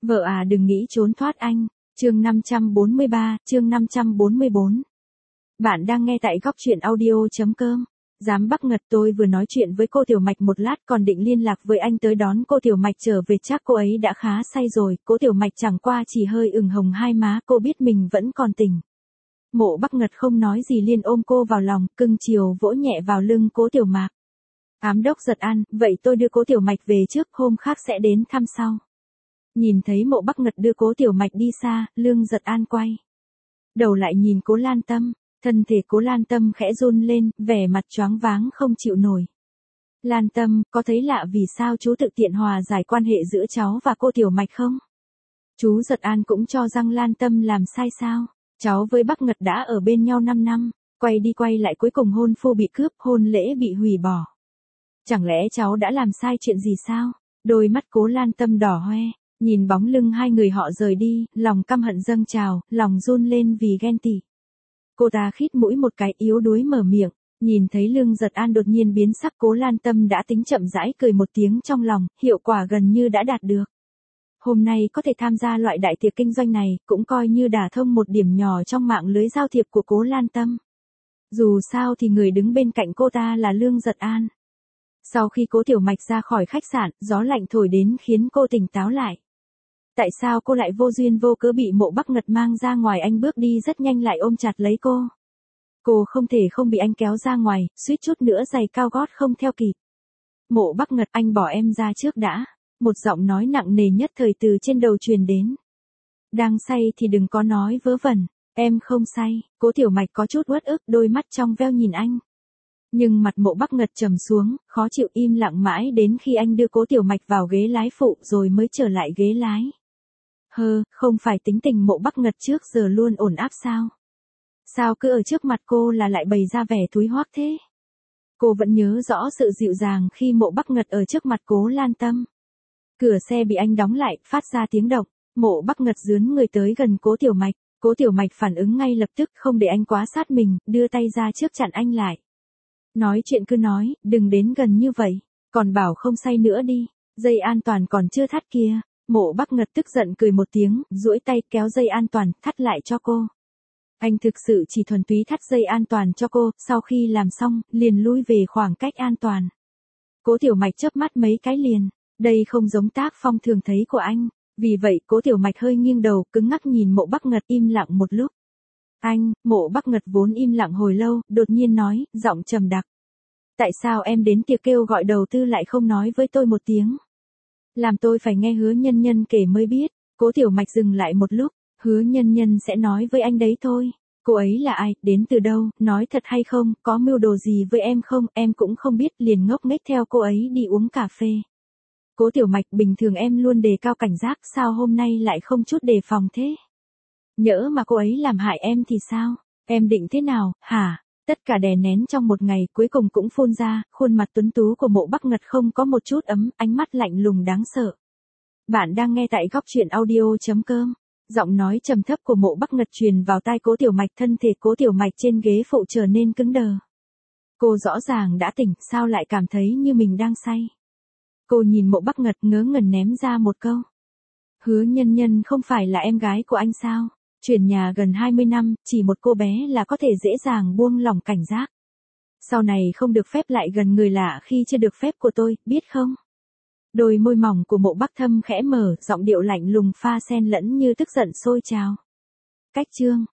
Vợ à đừng nghĩ trốn thoát anh. Chương 543, chương 544. Bạn đang nghe tại góc truyện audio.com. Giám Bắc Ngật, tôi vừa nói chuyện với cô Tiểu Mạch một lát còn định liên lạc với anh tới đón cô Tiểu Mạch trở về, chắc cô ấy đã khá say rồi. Cô Tiểu Mạch chẳng qua chỉ hơi ửng hồng hai má, cô biết mình vẫn còn tỉnh. Mộ Bắc Ngật không nói gì liền ôm cô vào lòng, cưng chiều vỗ nhẹ vào lưng cố Tiểu Mạch. Ám đốc Giật An, vậy tôi đưa cố Tiểu Mạch về trước, hôm khác sẽ đến thăm sau. Nhìn thấy Mộ Bắc Ngật đưa cố Tiểu Mạch đi xa, Lương Giật An quay đầu lại nhìn Cố Lan Tâm, thân thể Cố Lan Tâm khẽ run lên, vẻ mặt choáng váng không chịu nổi. Lan Tâm, có thấy lạ vì sao chú tự tiện hòa giải quan hệ giữa cháu và cô Tiểu Mạch không? Chú Giật An cũng cho rằng Lan Tâm làm sai sao? Cháu với Bắc Ngật đã ở bên nhau 5 năm, quay đi quay lại cuối cùng hôn phu bị cướp, hôn lễ bị hủy bỏ. Chẳng lẽ cháu đã làm sai chuyện gì sao? Đôi mắt Cố Lan Tâm đỏ hoe. Nhìn bóng lưng hai người họ rời đi, lòng căm hận dâng trào, lòng run lên vì ghen tị. Cô ta khít mũi một cái, yếu đuối mở miệng, nhìn thấy Lương Giật An đột nhiên biến sắc, Cố Lan Tâm đã tính chậm rãi cười một tiếng trong lòng, hiệu quả gần như đã đạt được. Hôm nay có thể tham gia loại đại tiệc kinh doanh này, cũng coi như đả thông một điểm nhỏ trong mạng lưới giao thiệp của Cố Lan Tâm. Dù sao thì người đứng bên cạnh cô ta là Lương Giật An. Sau khi Cố Tiểu Mạch ra khỏi khách sạn, gió lạnh thổi đến khiến cô tỉnh táo lại. Tại sao cô lại vô duyên vô cớ bị Mộ Bắc Ngật mang ra ngoài? Anh bước đi rất nhanh lại ôm chặt lấy cô. Cô không thể không bị anh kéo ra ngoài, suýt chút nữa giày cao gót không theo kịp. Mộ Bắc Ngật, anh bỏ em ra trước đã. Một giọng nói nặng nề nhất thời từ trên đầu truyền đến. Đang say thì đừng có nói vớ vẩn. Em không say. Cố Tiểu Mạch có chút uất ức, đôi mắt trong veo nhìn anh. Nhưng mặt Mộ Bắc Ngật trầm xuống, khó chịu im lặng mãi đến khi anh đưa Cố Tiểu Mạch vào ghế lái phụ rồi mới trở lại ghế lái. Không phải tính tình Mộ Bắc Ngật trước giờ luôn ổn áp sao? Sao cứ ở trước mặt cô là lại bày ra vẻ thúi hoác thế? Cô vẫn nhớ rõ sự dịu dàng khi Mộ Bắc Ngật ở trước mặt Cố Lan Tâm. Cửa xe bị anh đóng lại, phát ra tiếng động. Mộ Bắc Ngật dướn người tới gần Cố Tiểu Mạch. Cố Tiểu Mạch phản ứng ngay lập tức, không để anh quá sát mình, đưa tay ra trước chặn anh lại. Nói chuyện cứ nói, đừng đến gần như vậy. Còn bảo không say nữa đi. Dây an toàn còn chưa thắt kia. Mộ Bắc Ngật tức giận cười một tiếng, duỗi tay kéo dây an toàn, thắt lại cho cô. Anh thực sự chỉ thuần túy thắt dây an toàn cho cô, sau khi làm xong, liền lui về khoảng cách an toàn. Cố Tiểu Mạch chớp mắt mấy cái liền, đây không giống tác phong thường thấy của anh, vì vậy Cố Tiểu Mạch hơi nghiêng đầu, cứng ngắc nhìn Mộ Bắc Ngật, im lặng một lúc. Anh, Mộ Bắc Ngật vốn im lặng hồi lâu, đột nhiên nói, giọng trầm đặc. Tại sao em đến tiệc kêu gọi đầu tư lại không nói với tôi một tiếng? Làm tôi phải nghe Hứa Nhân Nhân kể mới biết. Cố Tiểu Mạch dừng lại một lúc, Hứa Nhân Nhân sẽ nói với anh đấy thôi. Cô ấy là ai, đến từ đâu, nói thật hay không, có mưu đồ gì với em không, em cũng không biết, liền ngốc nghếch theo cô ấy đi uống cà phê. Cố Tiểu Mạch, bình thường em luôn đề cao cảnh giác, sao hôm nay lại không chút đề phòng thế? Nhỡ mà cô ấy làm hại em thì sao? Em định thế nào, hả? Tất cả đè nén trong một ngày cuối cùng cũng phun ra, khuôn mặt tuấn tú của Mộ Bắc Ngật không có một chút ấm, ánh mắt lạnh lùng đáng sợ. Bạn đang nghe tại góc truyện audio.com. Giọng nói trầm thấp của Mộ Bắc Ngật truyền vào tai Cố Tiểu Mạch, thân thể Cố Tiểu Mạch trên ghế phụ trở nên cứng đờ. Cô rõ ràng đã tỉnh, sao lại cảm thấy như mình đang say? Cô nhìn Mộ Bắc Ngật ngớ ngẩn ném ra một câu. Hứa Nhân Nhân không phải là em gái của anh sao? Chuyển nhà gần 20 năm, chỉ một cô bé là có thể dễ dàng buông lỏng cảnh giác. Sau này không được phép lại gần người lạ khi chưa được phép của tôi, biết không? Đôi môi mỏng của Mộ Bắc Thâm khẽ mở, giọng điệu lạnh lùng pha xen lẫn như tức giận sôi trào. Cách chương